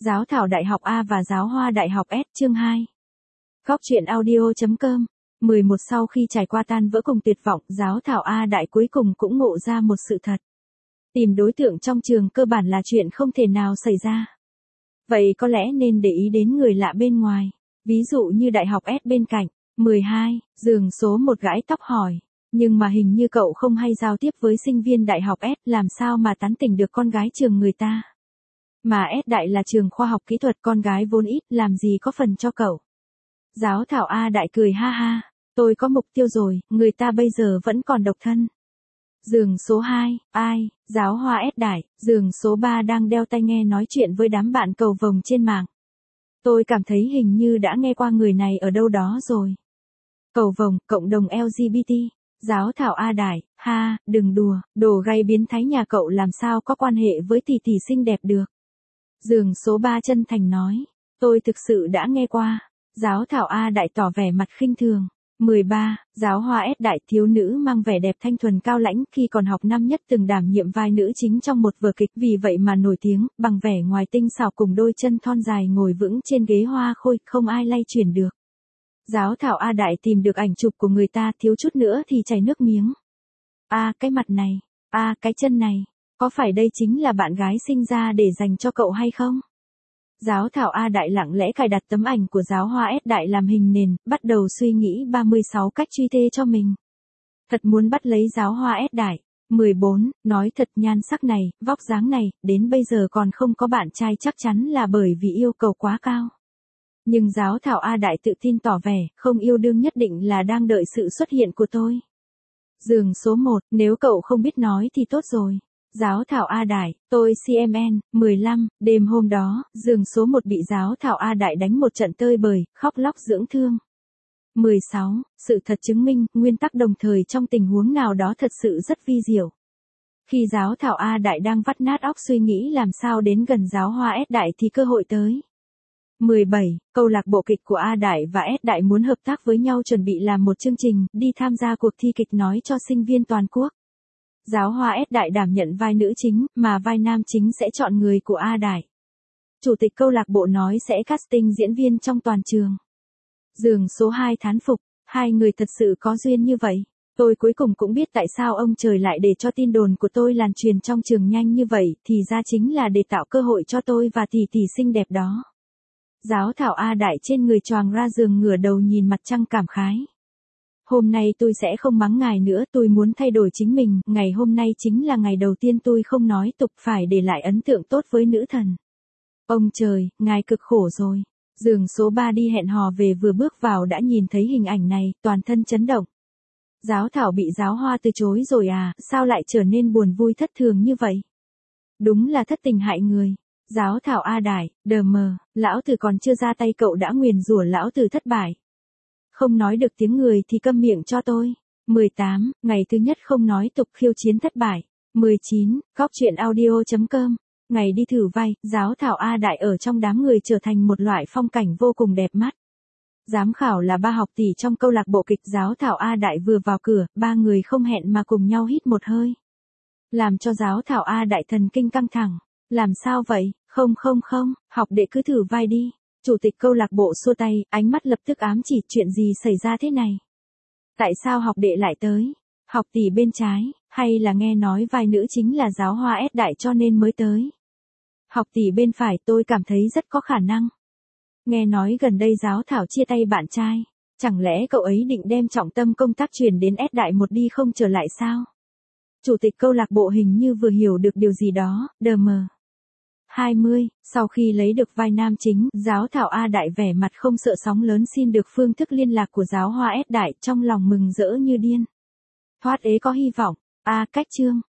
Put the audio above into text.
Giáo thảo Đại học A và Giáo hoa Đại học S chương 2. Góc truyện audio.com 11 Sau khi trải qua tan vỡ cùng tuyệt vọng, Giáo thảo A Đại cuối cùng cũng ngộ ra một sự thật. Tìm đối tượng trong trường cơ bản là chuyện không thể nào xảy ra. Vậy có lẽ nên để ý đến người lạ bên ngoài, ví dụ như Đại học S bên cạnh. 12, giường số 1 gãi tóc hỏi. Nhưng mà hình như cậu không hay giao tiếp với sinh viên Đại học S, làm sao mà tán tỉnh được con gái trường người ta. Mà S Đại là trường khoa học kỹ thuật, con gái vốn ít, làm gì có phần cho cậu. Giáo thảo A Đại cười ha ha, tôi có mục tiêu rồi, người ta bây giờ vẫn còn độc thân. Giường số 2, ai, Giáo hoa S Đại, giường số 3 đang đeo tai nghe nói chuyện với đám bạn cầu vồng trên mạng. Tôi cảm thấy hình như đã nghe qua người này ở đâu đó rồi. Cầu vồng, cộng đồng LGBT. Giáo thảo A Đại, ha, đừng đùa, đồ gay biến thái nhà cậu làm sao có quan hệ với tỷ tỷ xinh đẹp được. Giường số 3 chân thành nói, tôi thực sự đã nghe qua. Giáo thảo A Đại tỏ vẻ mặt khinh thường. 13, Giáo hoa S Đại, thiếu nữ mang vẻ đẹp thanh thuần cao lãnh, khi còn học năm nhất từng đảm nhiệm vai nữ chính trong một vở kịch, vì vậy mà nổi tiếng, bằng vẻ ngoài tinh xảo cùng đôi chân thon dài ngồi vững trên ghế hoa khôi, không ai lay chuyển được. Giáo thảo A Đại tìm được ảnh chụp của người ta, thiếu chút nữa thì chảy nước miếng. Cái mặt này, cái chân này, có phải đây chính là bạn gái sinh ra để dành cho cậu hay không? Giáo thảo A Đại lặng lẽ cài đặt tấm ảnh của Giáo hoa S Đại làm hình nền, bắt đầu suy nghĩ 36 cách truy thê cho mình. Thật muốn bắt lấy Giáo hoa S Đại. 14, nói thật, nhan sắc này, vóc dáng này, đến bây giờ còn không có bạn trai, chắc chắn là bởi vì yêu cầu quá cao. Nhưng Giáo thảo A Đại tự tin tỏ vẻ, không yêu đương nhất định là đang đợi sự xuất hiện của tôi. Giường số 1, nếu cậu không biết nói thì tốt rồi. Giáo thảo A Đại, tôi CMN. 15, đêm hôm đó, giường số 1 bị Giáo thảo A Đại đánh một trận tơi bời, khóc lóc dưỡng thương. 16, sự thật chứng minh, nguyên tắc đồng thời trong tình huống nào đó thật sự rất vi diệu. Khi Giáo thảo A Đại đang vắt nát óc suy nghĩ làm sao đến gần Giáo hoa S Đại thì cơ hội tới. 17, câu lạc bộ kịch của A Đại và S Đại muốn hợp tác với nhau chuẩn bị làm một chương trình, đi tham gia cuộc thi kịch nói cho sinh viên toàn quốc. Giáo hoa S Đại đảm nhận vai nữ chính, mà vai nam chính sẽ chọn người của A Đại. Chủ tịch câu lạc bộ nói sẽ casting diễn viên trong toàn trường. Giường số 2 thán phục, hai người thật sự có duyên như vậy. Tôi cuối cùng cũng biết tại sao ông trời lại để cho tin đồn của tôi lan truyền trong trường nhanh như vậy, thì ra chính là để tạo cơ hội cho tôi và tỷ tỷ xinh đẹp đó. Giáo thảo A Đại trên người choàng ra giường ngửa đầu nhìn mặt trăng cảm khái. Hôm nay tôi sẽ không mắng ngài nữa, tôi muốn thay đổi chính mình, ngày hôm nay chính là ngày đầu tiên tôi không nói tục, phải để lại ấn tượng tốt với nữ thần. Ông trời, ngài cực khổ rồi. Giường số 3 đi hẹn hò về vừa bước vào đã nhìn thấy hình ảnh này, toàn thân chấn động. Giáo thảo bị Giáo hoa từ chối rồi à, sao lại trở nên buồn vui thất thường như vậy? Đúng là thất tình hại người. Giáo thảo A Đại, đờ mờ, lão tử còn chưa ra tay cậu đã nguyền rủa lão tử thất bại. Không nói được tiếng người thì câm miệng cho tôi. 18, ngày thứ nhất không nói tục khiêu chiến thất bại. 19, góc truyện audio.com, ngày đi thử vai, Giáo thảo A Đại ở trong đám người trở thành một loại phong cảnh vô cùng đẹp mắt. Giám khảo là 3 học tỷ trong câu lạc bộ kịch. Giáo thảo A Đại vừa vào cửa, 3 người không hẹn mà cùng nhau hít một hơi. Làm cho Giáo thảo A Đại thần kinh căng thẳng. Làm sao vậy? Không, học đệ cứ thử vai đi. Chủ tịch câu lạc bộ xua tay, ánh mắt lập tức ám chỉ, chuyện gì xảy ra thế này? Tại sao học đệ lại tới? Học tỷ bên trái, hay là nghe nói vai nữ chính là Giáo hoa S Đại cho nên mới tới? Học tỷ bên phải, tôi cảm thấy rất có khả năng. Nghe nói gần đây Giáo thảo chia tay bạn trai, chẳng lẽ cậu ấy định đem trọng tâm công tác chuyển đến S Đại một đi không trở lại sao? Chủ tịch câu lạc bộ hình như vừa hiểu được điều gì đó, đờ mờ. 20, sau khi lấy được vai nam chính, Giáo thảo A Đại vẻ mặt không sợ sóng lớn xin được phương thức liên lạc của Giáo hoa S Đại, trong lòng mừng rỡ như điên. Thoát ế có hy vọng. Cách chương.